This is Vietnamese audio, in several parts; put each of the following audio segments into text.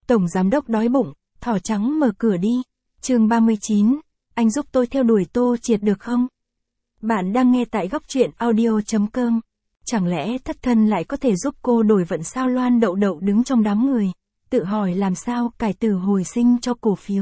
Tổng giám đốc đói bụng, thỏ trắng mở cửa đi. Chương 39, anh giúp tôi theo đuổi Tô Triệt được không? Bạn đang nghe tại góc truyện audio.com. Chẳng lẽ thất thân lại có thể giúp cô đổi vận sao? Loan Đậu Đậu đứng trong đám người, tự hỏi làm sao cải tử hồi sinh cho cổ phiếu.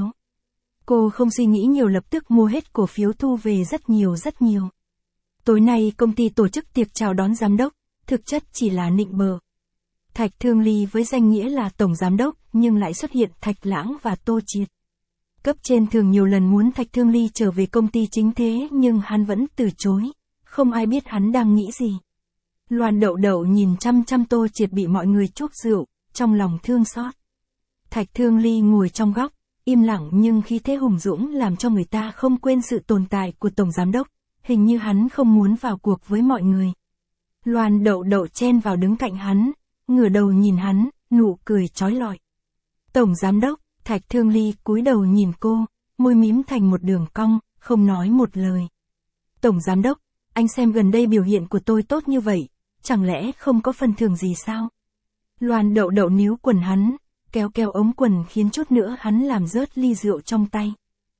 Cô không suy nghĩ nhiều, lập tức mua hết cổ phiếu, thu về rất nhiều. Tối nay công ty tổ chức tiệc chào đón giám đốc, thực chất chỉ là nịnh bợ. Thạch Thương Ly với danh nghĩa là tổng giám đốc, nhưng lại xuất hiện Thạch Lãng và Tô Triệt. Cấp trên thường nhiều lần muốn Thạch Thương Ly trở về công ty chính thế, nhưng hắn vẫn từ chối, không ai biết hắn đang nghĩ gì. Loan Đậu Đậu nhìn chăm chăm Tô Triệt bị mọi người chuốc rượu, trong lòng thương xót. Thạch Thương Ly ngồi trong góc, im lặng nhưng khí thế hùng dũng làm cho người ta không quên sự tồn tại của tổng giám đốc, hình như hắn không muốn vào cuộc với mọi người. Loan Đậu Đậu chen vào đứng cạnh hắn, ngửa đầu nhìn hắn, nụ cười chói lọi. Tổng giám đốc, Thạch Thương Ly cúi đầu nhìn cô, môi mím thành một đường cong, không nói một lời. Tổng giám đốc, anh xem gần đây biểu hiện của tôi tốt như vậy, chẳng lẽ không có phần thưởng gì sao? Loan Đậu Đậu níu quần hắn, kéo ống quần khiến chút nữa hắn làm rớt ly rượu trong tay.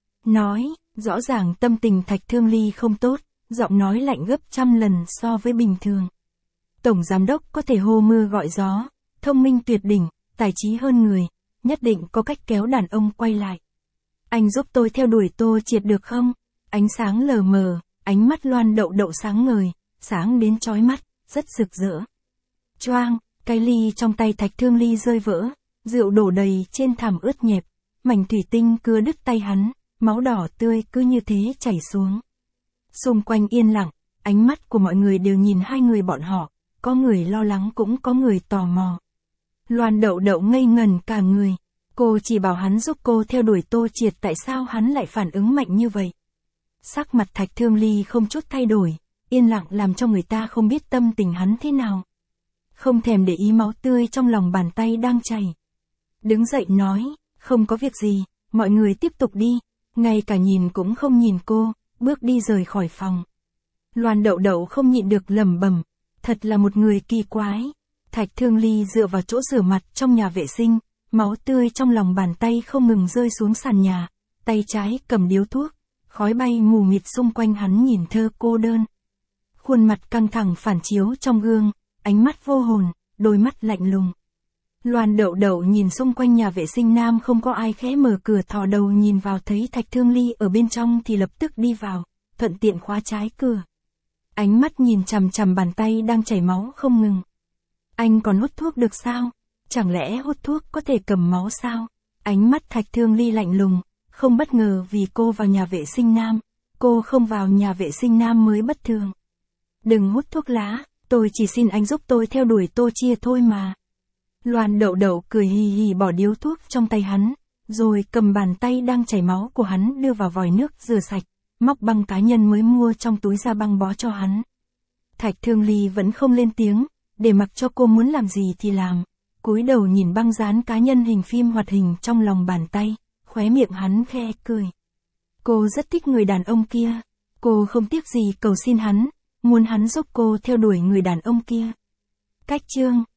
Nói, rõ ràng tâm tình Thạch Thương Ly không tốt, giọng nói lạnh gấp trăm lần so với bình thường. Tổng giám đốc có thể hô mưa gọi gió, thông minh tuyệt đỉnh, tài trí hơn người, nhất định có cách kéo đàn ông quay lại. Anh giúp tôi theo đuổi Tô Triệt được không? Ánh sáng lờ mờ, ánh mắt Loan Đậu Đậu sáng ngời, sáng đến chói mắt, rất rực rỡ. Choang, cái ly trong tay Thạch Thương Ly rơi vỡ, rượu đổ đầy trên thảm ướt nhẹp, mảnh thủy tinh cưa đứt tay hắn, máu đỏ tươi cứ như thế chảy xuống. Xung quanh yên lặng, ánh mắt của mọi người đều nhìn hai người bọn họ, có người lo lắng cũng có người tò mò. Loan Đậu Đậu ngây ngần cả người, cô chỉ bảo hắn giúp cô theo đuổi Tô Triệt, tại sao hắn lại phản ứng mạnh như vậy? Sắc mặt Thạch Thương Ly không chút thay đổi, yên lặng làm cho người ta không biết tâm tình hắn thế nào. Không thèm để ý máu tươi trong lòng bàn tay đang chảy. Đứng dậy nói, không có việc gì, mọi người tiếp tục đi, ngay cả nhìn cũng không nhìn cô, bước đi rời khỏi phòng. Loan Đậu Đậu không nhịn được lẩm bẩm, thật là một người kỳ quái. Thạch Thương Ly dựa vào chỗ rửa mặt trong nhà vệ sinh, máu tươi trong lòng bàn tay không ngừng rơi xuống sàn nhà, tay trái cầm điếu thuốc, khói bay mù mịt xung quanh hắn nhìn thơ cô đơn. Khuôn mặt căng thẳng phản chiếu trong gương, ánh mắt vô hồn, đôi mắt lạnh lùng. Loan Đậu Đậu nhìn xung quanh nhà vệ sinh nam không có ai, khẽ mở cửa thò đầu nhìn vào, thấy Thạch Thương Ly ở bên trong thì lập tức đi vào, thuận tiện khóa trái cửa. Ánh mắt nhìn chằm chằm bàn tay đang chảy máu không ngừng. Anh còn hút thuốc được sao? Chẳng lẽ hút thuốc có thể cầm máu sao? Ánh mắt Thạch Thương Ly lạnh lùng, không bất ngờ vì cô vào nhà vệ sinh nam, cô không vào nhà vệ sinh nam mới bất thường. Đừng hút thuốc lá, tôi chỉ xin anh giúp tôi theo đuổi Tô Triệt thôi mà. Loan Đậu Đậu cười hì hì bỏ điếu thuốc trong tay hắn, rồi cầm bàn tay đang chảy máu của hắn đưa vào vòi nước rửa sạch, móc băng cá nhân mới mua trong túi ra băng bó cho hắn. Thạch Thương Ly vẫn không lên tiếng, để mặc cho cô muốn làm gì thì làm, cúi đầu nhìn băng dán cá nhân hình phim hoạt hình trong lòng bàn tay, khóe miệng hắn khe cười. Cô rất thích người đàn ông kia, cô không tiếc gì cầu xin hắn, muốn hắn giúp cô theo đuổi người đàn ông kia. Cách chương